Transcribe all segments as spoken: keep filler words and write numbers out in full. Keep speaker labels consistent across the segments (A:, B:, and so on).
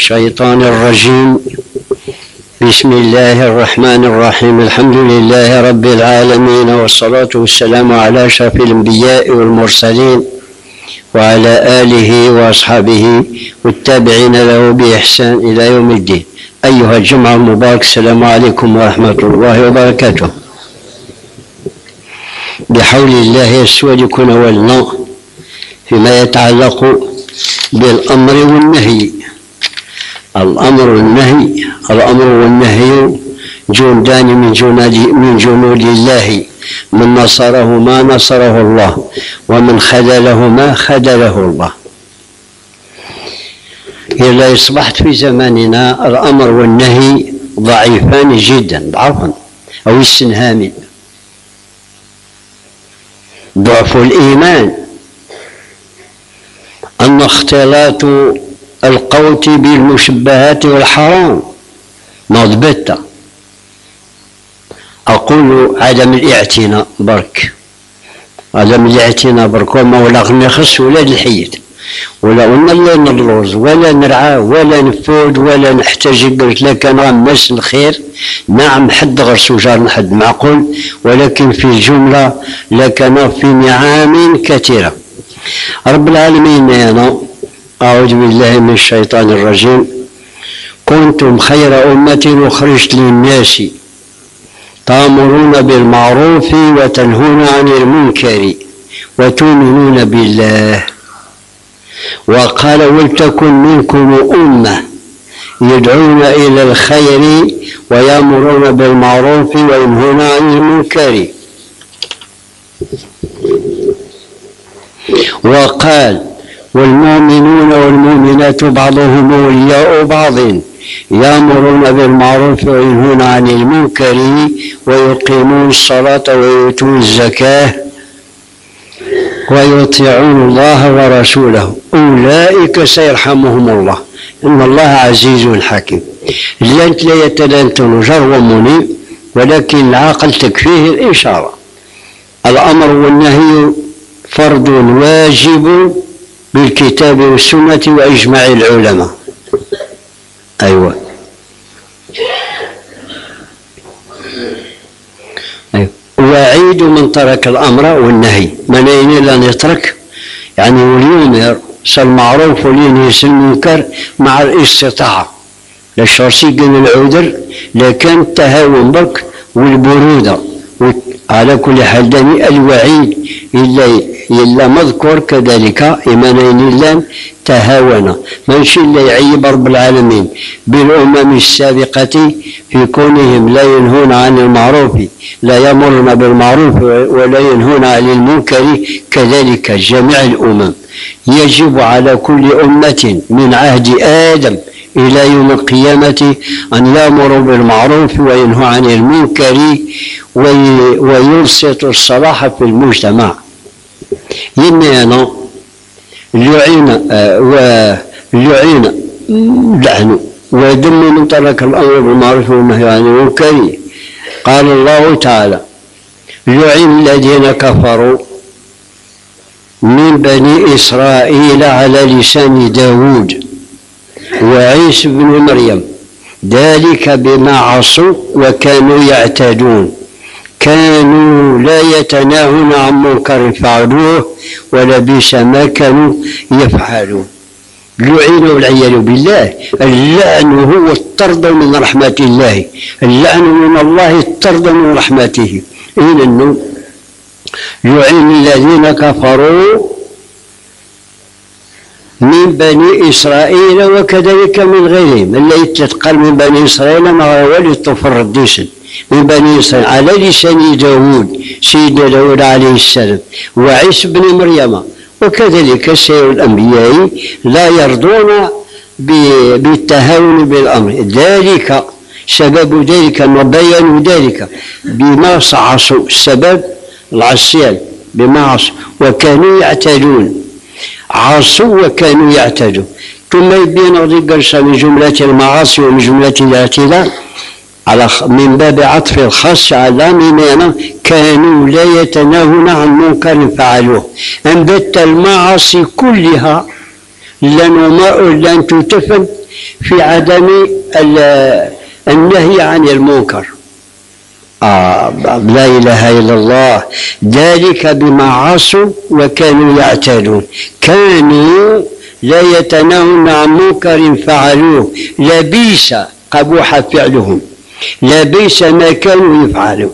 A: الشيطان الرجيم. بسم الله الرحمن الرحيم. الحمد لله رب العالمين، والصلاة والسلام على أشرف الأنبياء والمرسلين وعلى آله وأصحابه والتابعين له بإحسان إلى يوم الدين. أيها الجمعة المبارك، السلام عليكم ورحمة الله وبركاته. بحول الله يسوع يكون ولنا فيما يتعلق بالأمر والنهي. الأمر والنهي الأمر والنهي جندان من جنود من جنود الله، من نصره ما نصره الله، ومن خذله ما خذله الله. إلا أصبحت في زماننا الأمر والنهي ضعيفان جدا، ضعفا أو استنهامي. ضعف الإيمان أن اختلاط القوت بالمشبهات والحرام مضبطة. أقول عدم الاعتناء برك، عدم الاعتناء برك، وما ولا نخص ولا الحيط ولا قلنا لا نلوز ولا نرعى ولا نفود ولا نحتاج. قلت لك أنا غمس الخير، نعم حد غير سجار حد معقول، ولكن في الجملة لكن في نعام كثيرة. رب العالمين أنا أعوذ بالله من الشيطان الرجيم. كنتم خير أمة أخرجت للناس تأمرون بالمعروف وتنهون عن المنكر وتؤمنون بالله. وقال ولتكن منكم أمة يدعون إلى الخير ويأمرون بالمعروف وينهون عن المنكر. وقال والمؤمنون والمؤمنات بعضهم أولياء بعض يأمرون بالمعروف وينهون عن المنكر ويقيمون الصلاة ويؤتون الزكاة ويطيعون الله ورسوله أولئك سيرحمهم الله إن الله عزيز حكيم. لانت لا يتلانتن جر ومنيب، ولكن العقل تكفيه الإشارة. الأمر والنهي فرض واجب بالكتاب والسنة وإجماع العلماء. أيوة أيوة وعيد من ترك الأمر والنهي. من أين لن يترك يعني وليؤمر المعروف ولينهي المنكر مع الاستطاعة. لا الشرسي قال العذر، لكن التهاون برك والبرودة. على كل حال دني الوعيد إلا إلا مذكور كذلك إيمانين الله تهاونا. ماشي إلا يعيب رب العالمين بالأمم السابقة في كونهم لا ينهون عن المعروف، لا يأمرون بالمعروف ولا ينهون عن المنكر. كذلك جميع الأمم يجب على كل أمة من عهد آدم إلى يوم القيامة أن يأمروا بالمعروف وينهوا عن المنكر ويلصقوا الصلاح في المجتمع. إننا لعين ولعين لعن ويدم من ترك الأمر بالمعروف والنهي عن المنكر. قال الله تعالى لعن الذين كفروا من بني إسرائيل على لسان داود وعيسى بن مريم ذلك بما عصوا وكانوا يعتدون كانوا لا يتناهون عن منكر فعلوه ولبئس ما كانوا يفعلون. لعنوا والعياذ بالله. اللعن هو الطرد من رحمة الله، اللعن من الله الطرد من رحمته. إن لعن الذين كفروا من بني إسرائيل وكذلك من غيرهم. اللي تتقال من بني إسرائيل ما ولي الطفر الديسن من بني إسرائيل على لسان داود سيدنا داود عليه السلام وعيسى بن مريم. وكذلك سائر الأنبياء لا يرضون بالتهاون بالأمر. ذلك سبب ذلك وبينوا ذلك بما عصوا، السبب العصيان بما عصوا وكانوا يعتدون. عصوا وكانوا يعتدون. ثم يبين ذلك من جملة المعاصي ومن جملة الاعتداء على من باب عطف الخاص على من كانوا لا يتناهون عن منكر فعلوه. أنبت المعاصي كلها لن تتفن في عدم النهي عن المنكر. آه لا إله إلا الله. ذلك بما عصوا وكانوا يعتادون، كانوا لا يتناهون عن منكر فعلوه، لبئس قبوح فعلهم، لبئس ما كانوا يفعلون.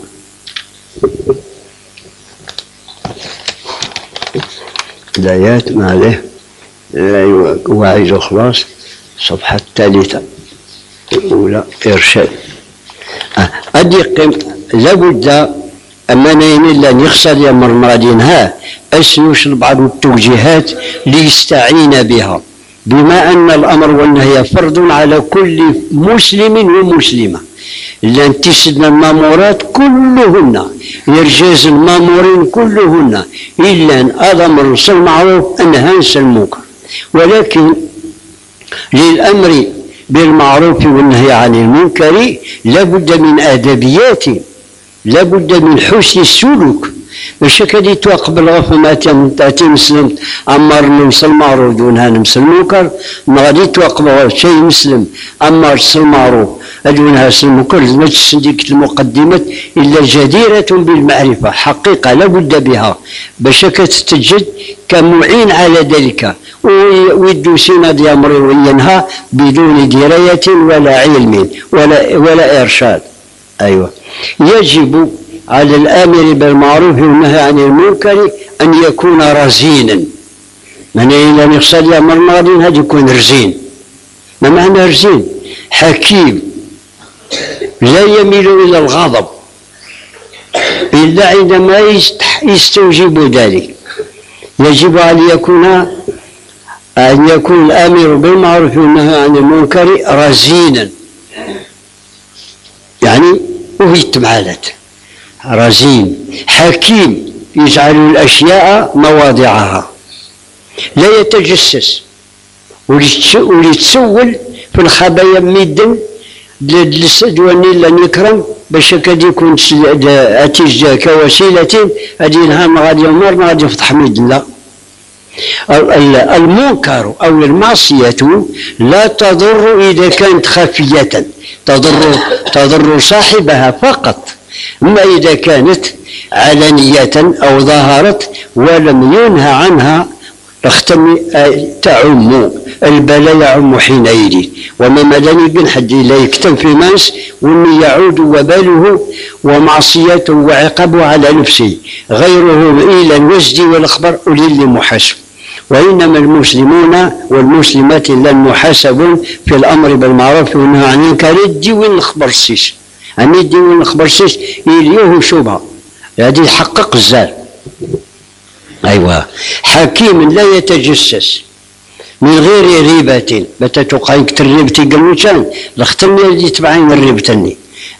A: الآيات ما عليه واعظ خلاص. الصفحة الثالثة الأولى إرشاد. أديق لابد أمانين إلا يخسر يمر مرادينها أسنوش بعض التوجيهات ليستعين بها، بما أن الأمر والنهي فرض على كل مسلم ومسلمة، لأن تسدنا المامورات كلهن، يرجاز المامورين كلهن، إلا أن أمر بالمعروف أنهى عن المنكر. ولكن للأمر بالمعروف والنهي عن المنكر لابد من آدابيات، لابد من حسن السلوك. باش كدي توقب الغفمة تاتي مسلم أمر نمس المعروف دونها نمس المنكر، ما غادي توقب شيء مسلم أمر المعروف دونها المنكر. ما تسنديك المقدمات إلا جديرة بالمعرفة، حقيقة لابد بها باش كتتجد كمعين على ذلك، ويدوسين دي أمر وينهى بدون دراية ولا علم ولا ولا إرشاد. أيوة، يجب على الآمر بالمعروف والنهي عن المنكر أن يكون رزينا. من إلا يقصد يأمر الماضي هذا يكون رزين. ما معنى رزين؟ حكيم، لا يميل إلى الغضب إلا عندما يستوجب ذلك. يجب أن يكون أن يكون الآمر بالمعروف والنهي عن المنكر رزينا، يعني وهي التمعالات رزين. حكيم، يجعل الأشياء مواضعها، لا يتجسس وليتسول في الخبايا ميدن للسدواني لن يكرم باش كاد يكون أتيج كوسيلة أدينها ما غادي يمر ما غادي يفتح ميد. لا، المنكر أو المعصية لا تضر إذا كانت خفية، تضر تضر صاحبها فقط. أما إذا كانت علانية أو ظهرت ولم ينهى عنها اختم تعم البلاء يعم حينئذ. وما مدني بن حد لا يكتم في ماس ومن يعود وباله ومعصيته وعقابه على نفسه، غيره إلى الوزد والأخبار أولي المحاسب. وإنما المسلمون والمسلمات لن محاسبون في الأمر بالمعروف والنهي عن المنكر. الديوين الأخبار السيس أمي الديوين الأخبار السيس يليه شبهة هذه يحقق الزال. أيوة، حكيم لا يتجسس من غير ريبة. بتا توقعين كتر ريبتي قالوا كان لختمني اللي تبعين الريبتني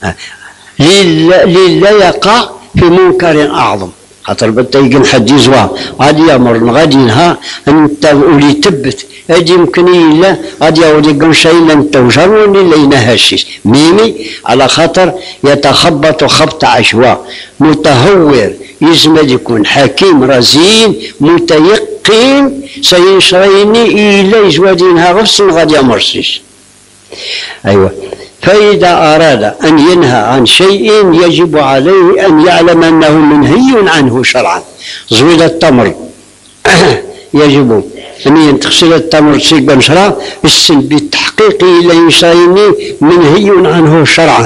A: للا يقع في منكر أعظم. خاطر بتا يقن حد يزوى غادي يامر غادي ينهى انت ولي تبت هادي يمكن الا غادي يعود يقن شيء لن توجر ولا ينهشش ميمي، على خاطر يتخبط خبط عشواء متهور. يزمد يكون حكيم رزين متيقن سينشريني الا يزوى ينهى غفص غادي يمرسش. ايوه، فإذا أراد أن ينهى عن شيء يجب عليه أن يعلم أنه منهي عنه شرعا. زويد التمر يجب أن تغسل التمر سيقبا شرعا السن بالتحقيق إلا يشايني منهي عنه شرعا.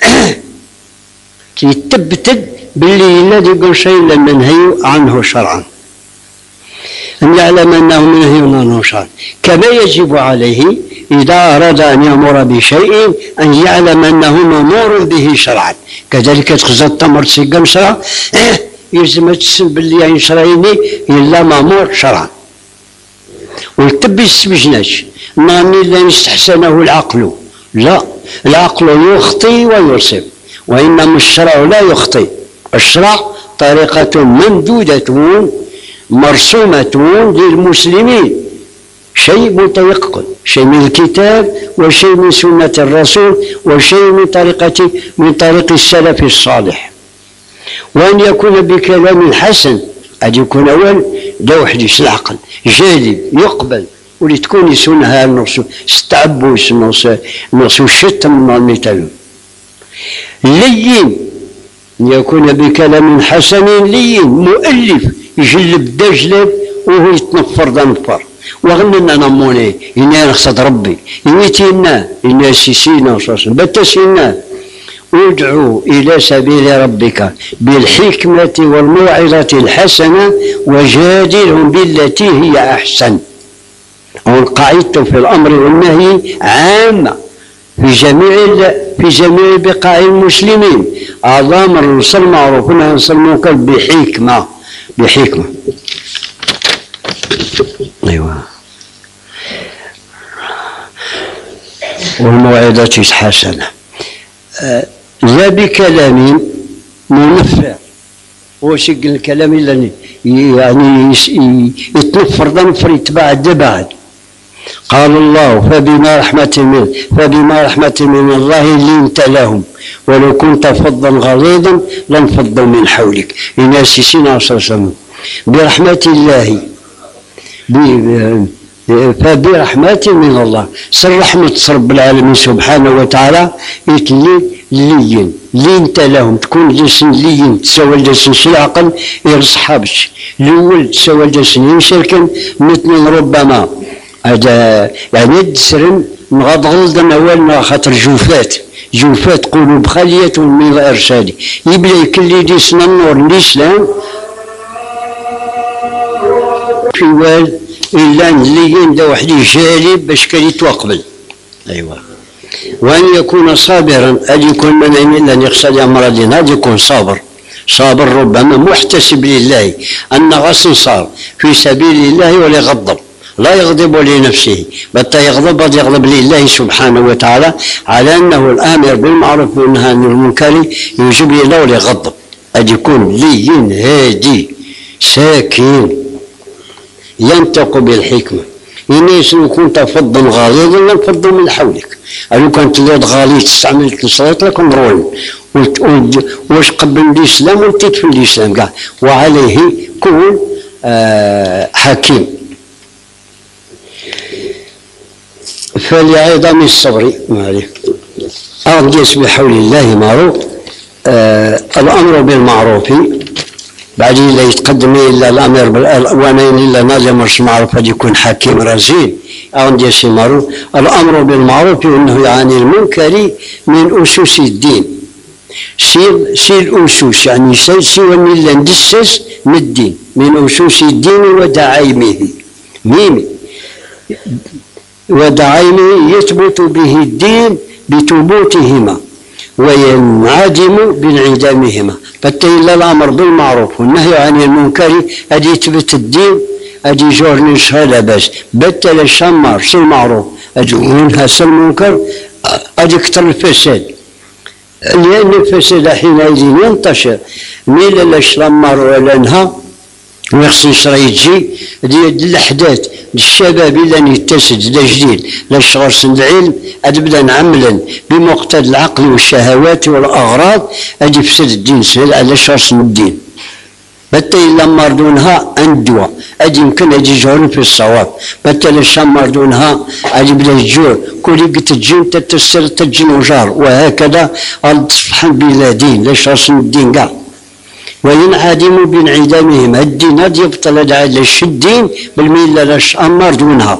A: يتبتد باللي الذي يقول شيء منهي عنه شرعا، أن يعلم أنه منهي عنه شرعا. كما يجب عليه إذا أراد أن يأمر بشيء أن يعلم أنه مأمور به شرعا. كذلك تخزى التمر سيقام شرعا يلزم تسن باللي ينشريني إلا مأمور شرعا. والتب يستبجناش ناني لا يستحسنه العقل، لا، العقل يخطي ويصيب، وإنما الشرع لا يخطي. الشرع طريقة ممدودة مرسومة للمسلمين، شيء متيقن، شيء من الكتاب وشيء من سنة الرسول وشيء من طريقة من طريق السلف الصالح. وأن يكون بكلام حسن، أن يكون أول ده وحديث العقل جاذب يقبل ولي تكون يسونها نص ستعبوس نص نص الشتم المثال لين يكون بكلام حسن لين مؤلف يجلب دجلب وهو يتنفر ذنفر وغننا نموني إنا نقصد ربي إنيتينا إنا سيسينا بتسينا ادعوا إلى سبيل ربك بالحكمة والموعظة الحسنة وجادلهم بالتي هي أحسن. والقاعدة في الأمر والنهي عامة في جميع في جميع بقاع المسلمين. أعظم الرسل معروف نصر المنكر بحكمة بحكمة. أيوة. والموعظة الحسنة لا بكلام منفر وشق الكلام اللي يعني يتنفر ذنفر يتبع بعد. قال الله فبما رحمة من فبما رحمة من الله لنت لهم ولو كنت فظا غليظا لانفضوا من حولك. الناس سينا صلى الله عليه وسلم برحمة الله فبرحمة من الله سر رحمة رب العالمين سبحانه وتعالى يتلي لين لينت لهم تكون جسن لين تسوى جسن شي العقل يرصحابش الاول تسوى جسن يمشلكن مثل ربما هذا يعني تسرن نغض غلظا اولنا خاطر جوفات جوفات قلوب خالية من الارشاد يبدا يكلي ديسنا النور الاسلام في وال الا اللين دا واحد يجالب باش كان يتوقبل. ايوه. وأن يكون صابرا أن يكون من أن يقصد أمراضين هذا يكون صابر صابر ربما محتسب لله أن غصن صار في سبيل الله ولا يغضب لا يغضب لنفسه بل يغضب يغضب لله سبحانه وتعالى على أنه الآمر بالمعروف والنهي عن المنكر يجب له ولا يغضب أن يكون لين هادي ساكن ينطق بالحكمة. الناس لو كنت فظا غليظا لانفضوا من حولك. لو كنت لاد غليظ استعملت الصلاة لكن رول واش قبل الإسلام وانتيت في الإسلام كاع وعليه كون آه حكيم. فلعظم الصبر معليه أرجس بحول الله معروف آه الأمر بالمعروف بعدين لا يتقدم الا الامر بالوانين الا نادي مش معروف هذا يكون حكيم رزين عندي شي معروف الامر بالمعروف والنهي عن المنكر من اسس الدين. شي شي الاسس يعني شي شي اللي ندسس من الدين من اسس الدين ودعائمه ميم ودعائمه يثبت به الدين بثبوتهما وينعدم بانعدامهما. حتى إلا الأمر بالمعروف والنهي عن المنكر أدي يثبت الدين أدي جورني شهادة بس بتل الشمار سي المعروف أدي ينهى سي المنكر أدي يكثر الفساد لأن الفساد حينئذ ينتشر ميلا لا شمار ولا نهى ويخصن شرا يجي ديال الأحداث الشباب إلا يتسد دا جديد لا شغل سن العلم أدبدا نعملا بمقتضى العقل والشهوات والأغراض أدي يفسد الدين سهل على شغل سن الدين. بتا إلا مردونها أندوا أدي يمكن أدي يجهرون في الصواب بتا لشام مردونها أدي بدا يجور كل قت الجن تتسر تجن وجار وهكذا الصفحان بلا دين لا شغل سن الدين كاع. وينعدم بانعدامهم الدين هذا يبطل على الدين بالميل لاش أمر دونها.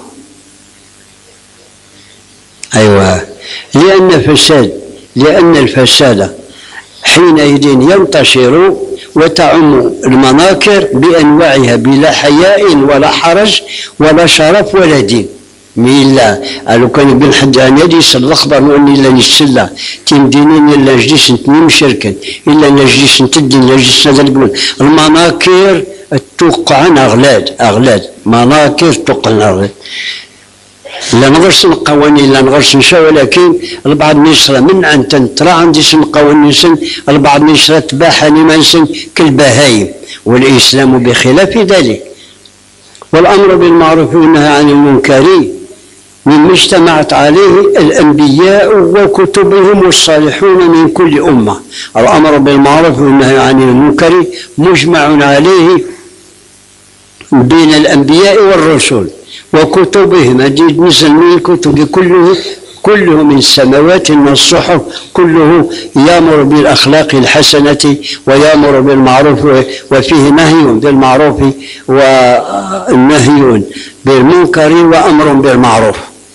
A: أيوة لأن فساد لأن الفساد حينئذ ينتشر وتعم المناكر بأنواعها بلا حياء ولا حرج ولا شرف ولا دين. ميلا لو كان بين حد عن يدي الأخبار واني الا نسلا تيم دينين الا نجلس نتني شركا الا نجلس نتدين نجلس نقول المناكر توقعن اغلاد اغلاد مناكر توقعن اغلاد لا نغرس القوانين لا نغرس نشا ولكن البعض نشرى من ان تنترى عندي سن قوانين سن البعض نشرى تباحا لمن سن كالبهايم والاسلام بخلاف ذلك. والامر بالمعروف والنهي عن المنكر مما اجتمعت عليه الأنبياء وكتبهم والصالحون من كل أمة. الأمر بالمعروف والنهي عن المنكر مجمع عليه بين الأنبياء والرسل وكتبهم الذي نزل من الكتب كله كله من السماوات والصحف كله يأمر بالأخلاق الحسنة ويأمر بالمعروف، وفيه نهي بالمعروف ونهي بالمنكر وأمر بالمعروف.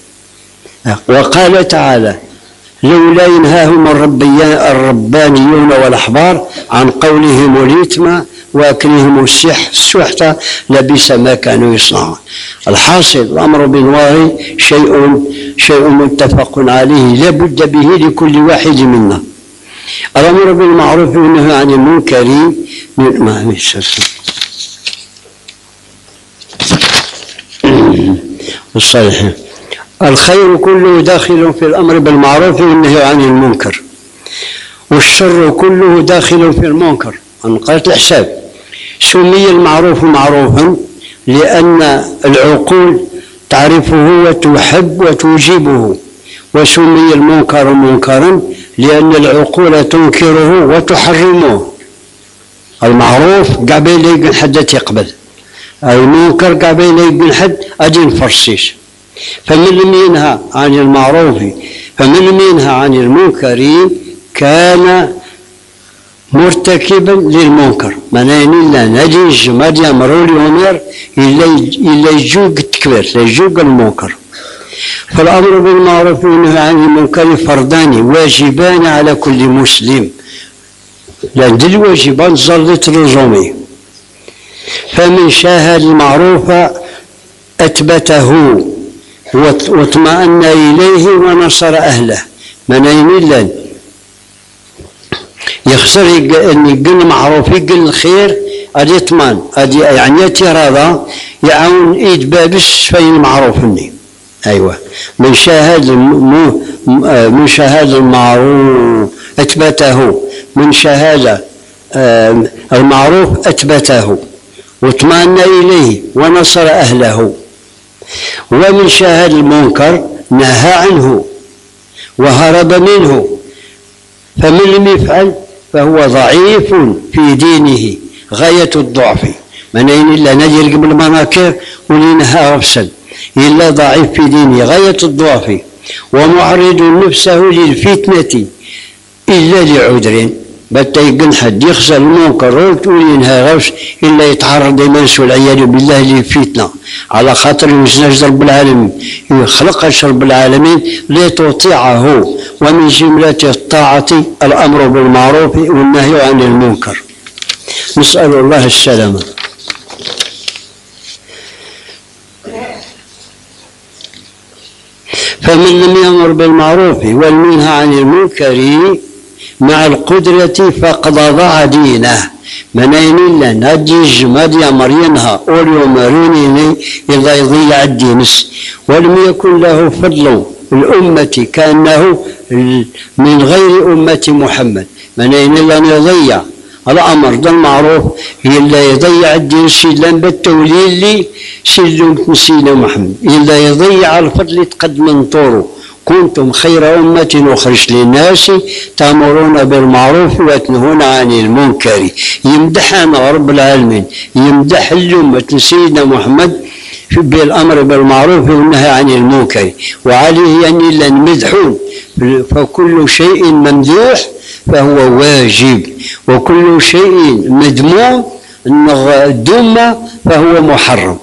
A: وقال تعالى: لولا ينهاهم الربانيون والأحبار عن قولهم الإثم وأكلهم السحت لبئس ما كانوا يصنعون. الحاصل الأمر بالنهي شيء شيء متفق عليه لا بد به لكل واحد منا. الأمر بالمعروف والنهي عن المنكر ما الصالح. الخير كله داخل في الأمر بالمعروف والنهي عن المنكر، والشر كله داخل في المنكر. انقلت الحساب. سمي المعروف معروفا لأن العقول تعرفه وتحب وتوجبه، وسمي المنكر منكرا لأن العقول تنكره وتحرمه. المعروف قبل يقن حد تقبل، المنكر قبل يقن حد أجن فرسيش. فمن لم ينهى عن المعروف فمن لم ينهى عن المنكر كان مرتكبا للمنكر. معناه إلا نجيج ما يأمروا الأمر إلا يجوق التكبير لا يجوق المنكر. فالأمر بالمعروف والنهي عن المنكر فرضان واجبان على كل مسلم، لأن دي الواجبات ظلت لزومي. فمن شاهد المعروف أثبته واطمأن إليه ونصر أهله. معناه إلا يخسر أن يقل معروف يقل الخير أدي يطمن أدي يعني اعتراضه يعاون إيد بابس في المعروف مني. أيوة من شاهد من شاهد المعروف أثبته، من شاهد المعروف أثبته واطمأن إليه ونصر أهله. ومن شاهد المنكر نهى عنه وهرب منه. فمن لم يفعل فهو ضعيف في دينه غاية الضعف. من أين إلا نجر قبل المناكر ولنها أفسد إلا ضعيف في دينه غاية الضعف، ومعرض نفسه للفتنة إلا لعذر. بتا يقن حد يخسر المنكر ولينها غوش إلا يتعرض لمنس والعياذ بالله للفتنة، على خاطر يسنج رب العالمين يخلق رب العالمين لتطيعه. ومن جملة الطاعة الأمر بالمعروف والنهي عن المنكر. نسأل الله السلامة. فمن لم يأمر بالمعروف والمنهى عن المنكر مع القدرة فقد ضاع دينه. من أين إلا نجيج مدي مرينها أولي مريني إذا يضيع الدين. ولم يكن له فضل الأمة كأنه من غير أمة محمد. من أين إلا يضيع الأمر ده المعروف إلا يضيع الدين سلم بالتوليل لي سلم سيدنا محمد إلا يضيع الفضل تقدم طوره. كنتم خير أمة أخرجت للناس تأمرون بالمعروف وتنهون عن المنكر. يمدحنا رب العالمين يمدح الأمة سيدنا محمد بالأمر بالمعروف والنهي عن المنكر، وعليه أن إلا نمدحون. فكل شيء ممدوح فهو واجب، وكل شيء مذموم الذم فهو محرم.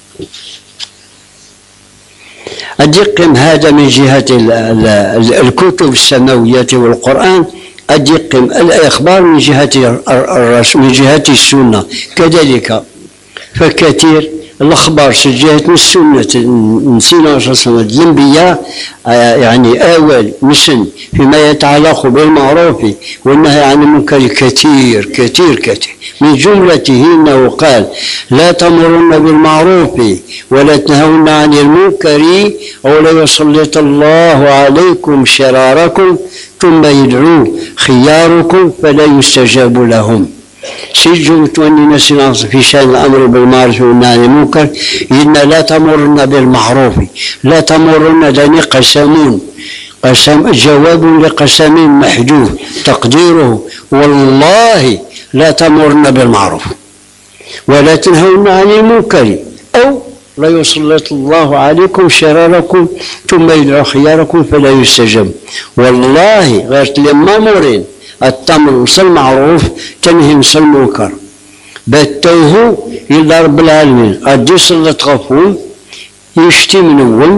A: أدقم هذا من جهة الكتب السماوية والقرآن، أدقم الإخبار من جهة الرسول من جهة السنة كذلك. فكثير الأخبار سجلت من السنة نسينا رسول الأنبياء يعني أول مسن فيما يتعلق بالمعروف والنهي عن المنكر كثير كثير كثير. من جملته أنه قال: لا تأمرن بالمعروف ولا تنهون عن المنكر أو لا يسلط الله عليكم شراركم ثم يدعو خياركم فلا يستجاب لهم. سجوا توني نسينا في شأن الأمر بالمعروف والنهي عن المنكر إن لا تمرن بالمعروف لا تمرن دني قسمون قسم جواب لقسم محذوف تقديره والله لا تمرن بالمعروف ولا تنهون عن المنكر أو لا يسلط الله عليكم شراركم ثم يدعو خياركم فلا يستجب. والله غير لما مورين التمر وصل معروف تنهي وصل منكر باتوه إلى رب العالمين قد يسلط غفون يشتي من أول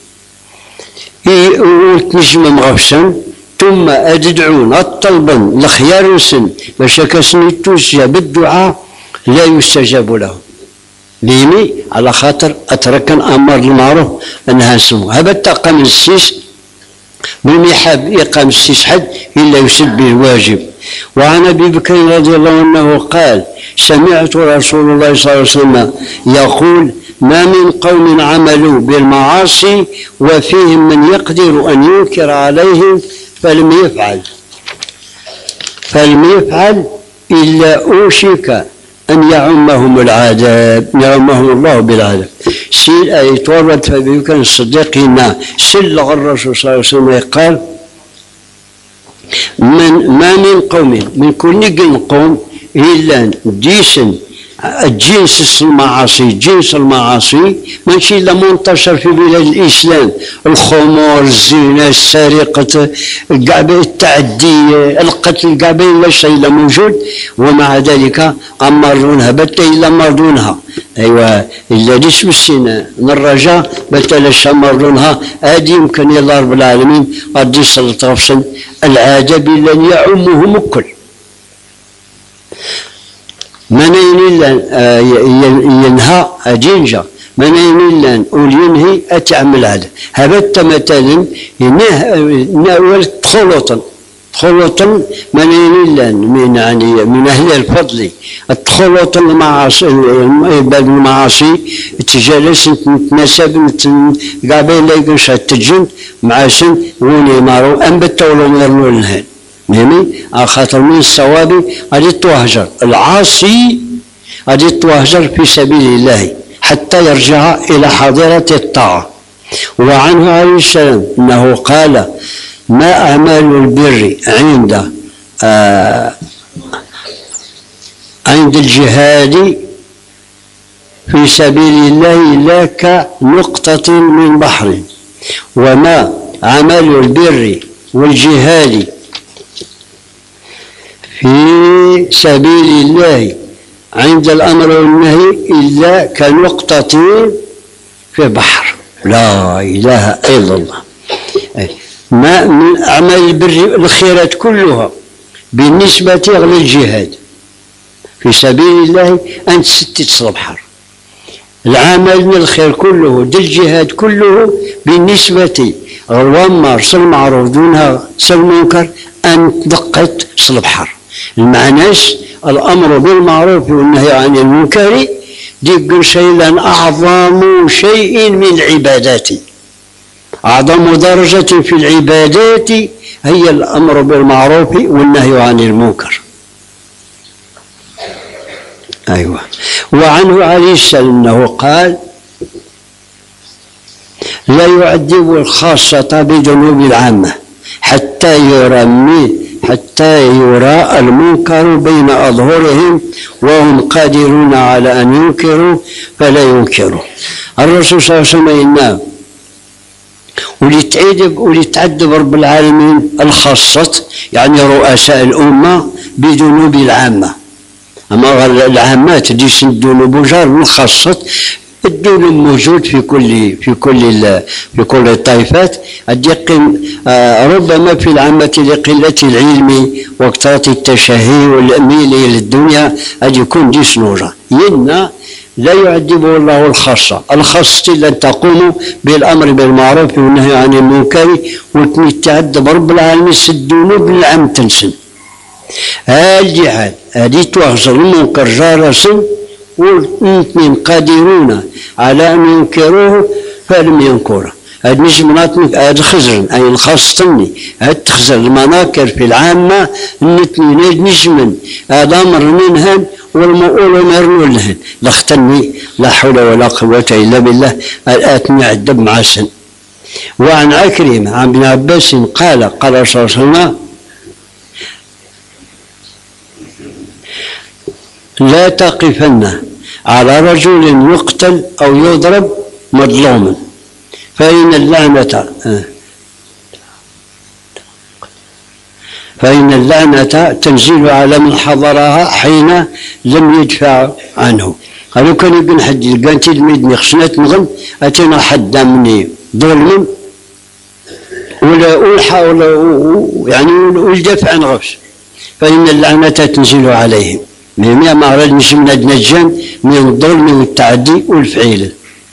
A: وتنجم غفشا ثم أدعون الطلبا لخيار سن باش كسنيتو استجاب الدعاء لا يستجاب له. ليني على خاطر أتركن أمر المعروف أنها سمو هذا التقام السيس بالمحاب يقام السيس حد إلا يسد به الواجب. وعن أبي بكر رضي الله عنه قال سمعت رسول الله صلى الله عليه وسلم يقول ما من قوم عملوا بالمعاصي وفيهم من يقدر أن ينكر عليهم فلم يفعل فلم يفعل إلا أوشك أن يعمهم العذاب يعمهم الله بالعذاب. سيل أي تورد فأبي بكر الصديق هنا سل الرسول صلى الله عليه وسلم قال من ما من قوم من كل قوم إلا ديسن الجنس المعاصي جنس المعاصي ماشي إلا منتشر في بلاد الإسلام الخمور الزنا السرقة القعبة التعدية القتل القعبة لا شيء إلا موجود ومع ذلك أمرونها بتا إلا مرضونها. أيوة إلا ديس بالسنة من الرجاء بتا لاش مرضونها هذه يمكن الله رب العالمين قد يسلط غفصا العذاب إلا يعمهم الكل. من إلا ينهى أجنجا من إلا ولينهي أتعمل هذا هذا مثلا ناول تخلطا تخلطا من إلا من يعني من أهل الفضل التخلطا المعاصي المعاصي تجالس نتناسب قابل لا يقنش تجن مع سن وني مارو أم بالتولو مرنو الهن مهمي خاطر من الصواب غادي تهجر العاصي غادي تهجر في سبيل الله حتى يرجع إلى حاضرة الطاعة. وعنه عليه السلام أنه قال ما أعمال البر عند آه عند الجهاد في سبيل الله إلا كنقطة من بحر وما عمل البر والجهاد في سبيل الله عند الأمر والنهي إلا كنقطة في بحر لا إله إلا الله. ما من أعمال البر الخيرات كلها بالنسبة للجهاد في سبيل الله أن تستت البحر العمل من الخير كله دل الجهاد كله بالنسبة غوامر صل المعروف دونها صل المنكر أن دقت البحر. المعناش الأمر بالمعروف والنهي عن المنكر ديك شيئا أعظم شيء من العبادات أعظم درجة في العبادات هي الأمر بالمعروف والنهي عن المنكر. أيوة. وعنه عليه السلام أنه قال لا يعذب الخاصة بذنوب العامة حتى يرمي حتى يرى المنكر بين أظهرهم وهم قادرون على أن ينكروا فلا ينكروا. الرسول صلى الله عليه وسلم إنه وليتعذب وليتعذب رب العالمين الخاصة يعني رؤساء الأمة بذنوب العامة. أما العامات ديس الذنوب جار الخاصة الذنوب موجود في كل في كل في كل الطائفات. ربما في العامة لقلة العلم وكثرة التشهي والميل إلى الدنيا قد يكون ديس نورا ينا لا يعذبه الله الخاصة الخاصة لن تقوم بالأمر بالمعروف والنهي عن المنكر وتعذب رب العالمين الذنوب العام تنسن الجهاد هذه توغزر المنكر جارسا والاثنين قادرون على أن ينكروه فلم ينكره. هذا نجمنات هذا خزر أي الخاص تني هذا تخزر المناكر في العامة الاثنين هذا نجمن هذا أمر منهن والمؤول مرنو لهن لاختني لا حول ولا قوة إلا بالله الآتني عدب مع سن. وعن عكرمة عن ابن عباس قال قال صلى الله عليه وسلم لا تقفن على رجل يقتل أو يضرب مظلوما، فإن اللعنة فإن اللعنة تنزل على من حضرها حين لم يدفع عنه. قالوا كان يقول حد قال تلميذ خشنات نغم أتينا حد مني ظلم ولا ولا ولا يعني والدفع عن غفش، فإن اللعنة تنزل عليهم. مية ما أراد مش من النجان من الظلم والتعدي والفعيل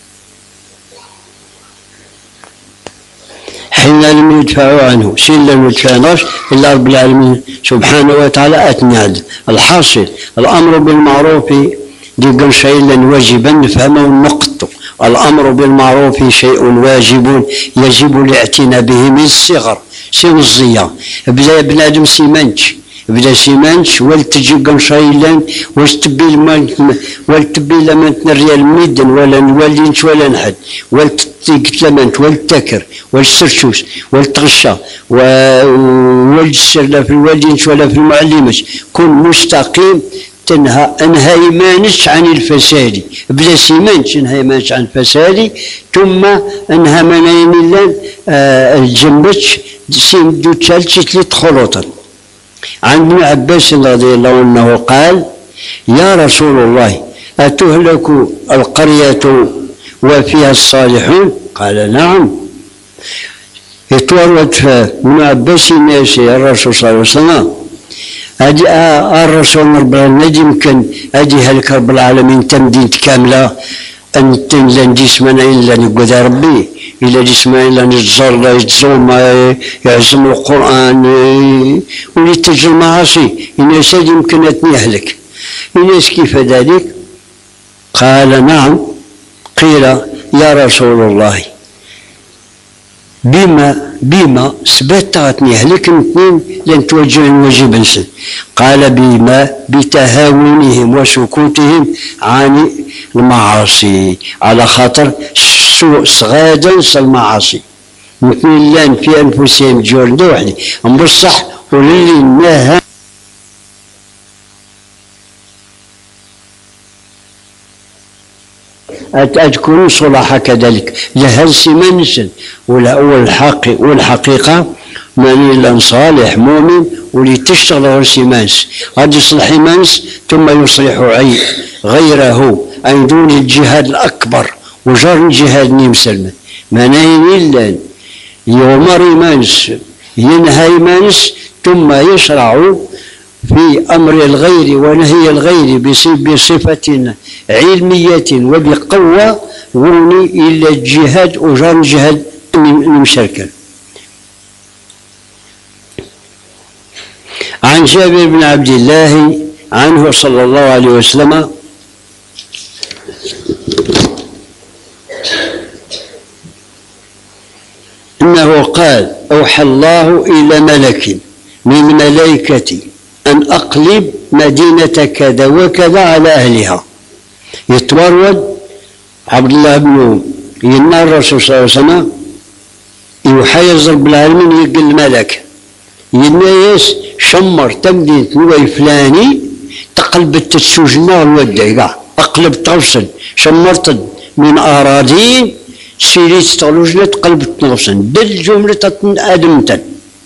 A: حين لم يدفعوا عنه. شيء لم يدفع عنه إلا رب العالمين سبحانه وتعالى أتناد. الحاصل الأمر بالمعروف دي شيء واجبا نفهمه ونقطه. الأمر بالمعروف شيء واجب يجب الاعتناء به من الصغر. سين الزيا بدا بنادم سيمانش بدا سيمانش والتجي قنشايلان واستبيل ما والتبيل لما تنريا الميدن ولا نولينش ولا نحد والتلمنت والتكر والسرشوس والتغشى والجسر لا في الوالدينش ولا في المعلمش. كن مستقيم تنهى انهى ايمانش عن الفساد. بدا سيمانش انهى ايمانش عن الفساد ثم انهى منين الله آه الجنبش سيم دو تشالتش تخلطا. عن ابن عباس رضي الله عنه قال: يا رسول الله أتهلك القرية وفيها الصالحون؟ قال: نعم. يتورط ابن عباس الناس الرسول صلى الله عليه وسلم أدي الرسول رب العالمين يمكن أدي هلك رب العالمين تمدين كاملة أنت لا جسمنا إلا نقول ربي إلا جسمنا إلا نتزر لا يتزوم يعزم القرآن وليتجر المعاصي. الناس يمكن أن يهلك. الناس كيف ذلك؟ قال: نعم. قيل: يا رسول الله بما بما سبت يهلك اثنين لن توجه الواجب انسان. قال: بما بتهاونهم وسكوتهم عن المعاصي، على خاطر سوء صغادا المعاصي مثل لان في انفسهم جول وحدي بصح وللي نهى أتكونوا صلاحا كذلك جهل سمنسن والحق والحقيقة من إلا صالح مؤمن ولي تشتغل غير سيمانس غاد يصلح إيمانس ثم يصلح عي غيره أي دون الجهاد الأكبر وجر الجهاد نيمسلم ما نهي إلا يومر إيمانس ينهى إيمانس ثم يشرع في أمر الغير ونهي الغير بصفة علمية وبقوة وني إلى الجهاد وجر الجهاد المشاركة. عن جابر بن عبد الله عنه صلى الله عليه وسلم أنه قال: أوحى الله إلى ملك من ملائكتي أن أقلب مدينة كذا وكذا على أهلها. يتورد عبد الله بن ينا الرسول صلى الله عليه وسلم يوحى رب العالمين يقل الملك ينايس شمر تمدينة نوي فلاني تقلبت السجنة والودع أقلب تغسل شمرت من أراضين سيريت تغلوجنا تقلبت تغسل بالجملة أدمتا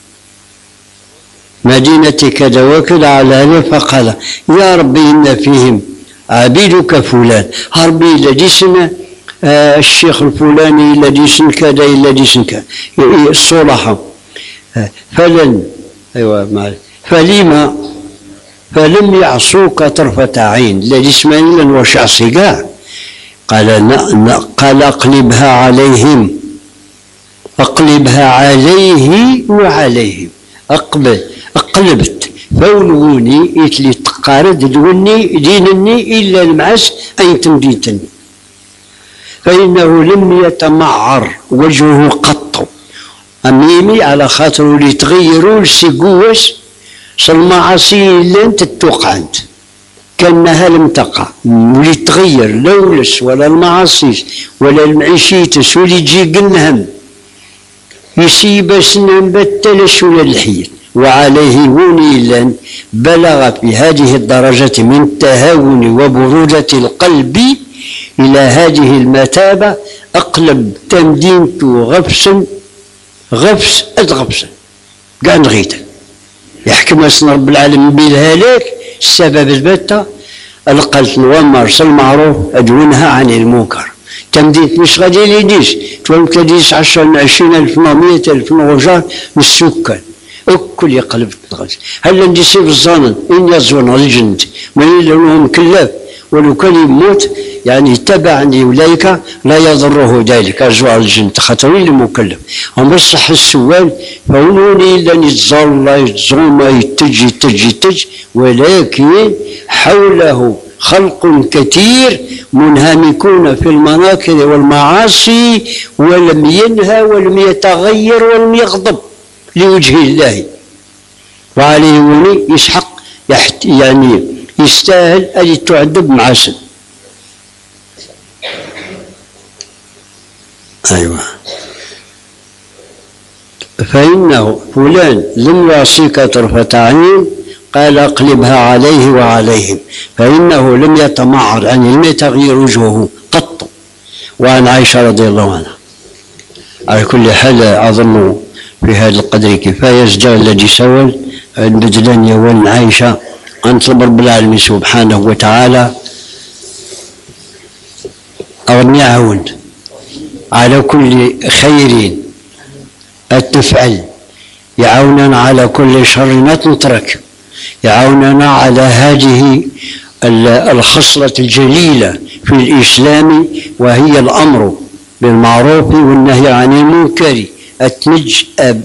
A: مدينة كذا وكذا على هذا. فقال: يا ربي إن فيهم عبيدك فلان هربي لديسنا آه الشيخ الفلاني لديسن كذا لديسن كذا الصلحة آه فلن أيوة معي فلما فلم يعصوك طرفة عين لديسمان لن وشعصي قاع. قال: قال: أقلبها عليهم أقلبها عليه وعليهم أقبل أقلبت فولوني إتلي تقارد دوني دينني إلا المعس أين تمديتني فإنه لم يتمعر وجهه قط أميمي على خاطر اللي تغيروا لسيقوس صالمعاصي اللي انت تتوقع انت كأنها لم تقع واللي تغير لولس ولا المعاصي ولا المعيشيتس واللي تجي قنهم يسيب سنهم بتلش ولا الحيل وعليه ونيلا بلغ في هذه الدرجة من التهاون وبرودة القلب إلى هذه المثابة أقلب تمدينته غفصا غفص أدغفصا قاع نغيتا يحكم أسن رب العالمين بالهلاك السبب البتة القلت ومارس المعروف أدونها عن المنكر تمدينت مش غادي ليديش تولم كديش عشرين عشرين ألف مئة ألف غجار من السكان الكل يقلب الغاز هل عندي سيف الظن إن يزون الجنة من لهم كلاب ولو كان يموت يعني تبعني أولئك لا يضره ذلك أجواء الجنة خاطر اللي مكلف هم بصح السؤال فهوني لن يتظل يتظلم يتج يتج يتج ولكن حوله خلق كثير منهمكون في المناكر والمعاصي ولم ينهى ولم يتغير ولم يغضب لوجه الله وعليه ولي يسحق يعني يستاهل أن تعذب معاصي. أيوة فإنه فلان لم يعصيك طرفة عين قال اقلبها عليه وعليهم فإنه لم يتمعر يعني لم يتغير وجهه قط. وعن عائشة رضي الله عنها. على كل حال أظن في هذا القدر كفاية الزجاج الذي سول البدلان يولن عائشة أنطلب رب العالمين سبحانه وتعالى أغني عون على كل خير التفعل يعوننا على كل شر تترك يعوننا على هذه الخصلة الجليلة في الإسلام وهي الأمر بالمعروف والنهي عن المنكر أتنج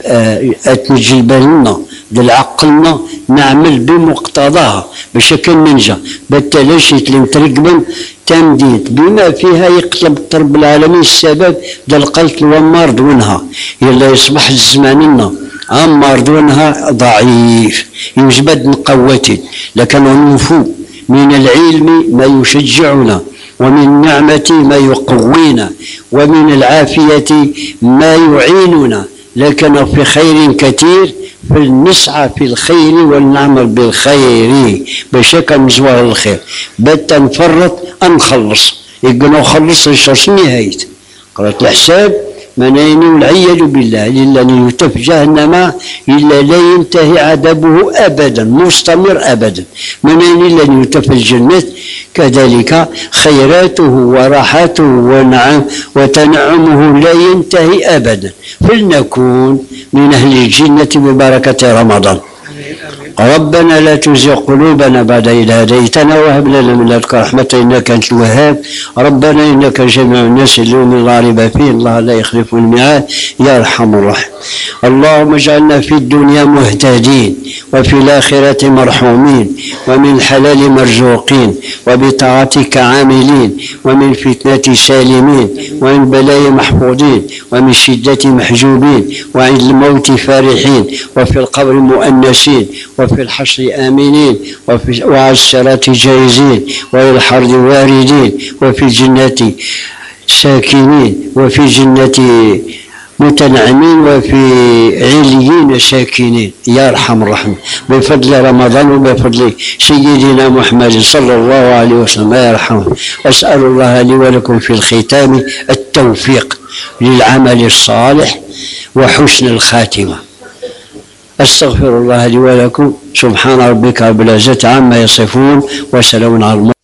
A: أتنج بالنا بالعقلنا نعمل بمقتضاها بشكل ننجا بالتلاشيت اللي مترقبا تمديد بما فيها يقلب رب العالمين السبب ديال قلت ومار دونها إلا يصبح الزماننا أمار دونها ضعيف يوجد قوتي لكن ننفو من العلم ما يشجعنا ومن النعمة ما يقوينا ومن العافية ما يعيننا لكن في خير كثير فلنسعى في الخير ونعمل بالخير بشكل مزوار الخير بات نفرط نخلص يقولوا خلص الشرس نهاية قرأت الحساب منين والعياذ بالله إلا أن يتف جهنم إلا لا ينتهي عذابه أبدا مستمر أبدا منين إلا أن يتف الجنة كذلك خيراته وراحته ونعم وتنعمه لا ينتهي أبدا فلنكون من أهل الجنة ببركة رمضان. ربنا لا تزغ قلوبنا بعد إذ هديتنا وهب لنا من لدنك رحمة إنك أنت الوهاب. ربنا إنك جميع الناس اليوم لا ريب فيه الله لا يخلف الميعاد يا أرحم الراحمين. اللهم اجعلنا في الدنيا مهتدين وفي الآخرة مرحومين ومن الحلال مرزوقين وبطاعتك عاملين ومن فتنة سالمين ومن بلاء محفوظين ومن شدة محجوبين وعند الموت فرحين وفي القبر مؤنسين وفي الحشر آمنين وعلى الصراط جائزين وإلى الحرب واردين وفي الجنة ساكنين وفي الجنة متنعمين وفي عليين ساكنين يا أرحم الراحمين بفضل رمضان وبفضل سيدنا محمد صلى الله عليه وسلم يا أرحم. أسأل الله لي ولكم في الختام التوفيق للعمل الصالح وحسن الخاتمة. أستغفر الله لي ولكم. سبحان ربك رب العزة عما يصفون وسلام على المرسلين.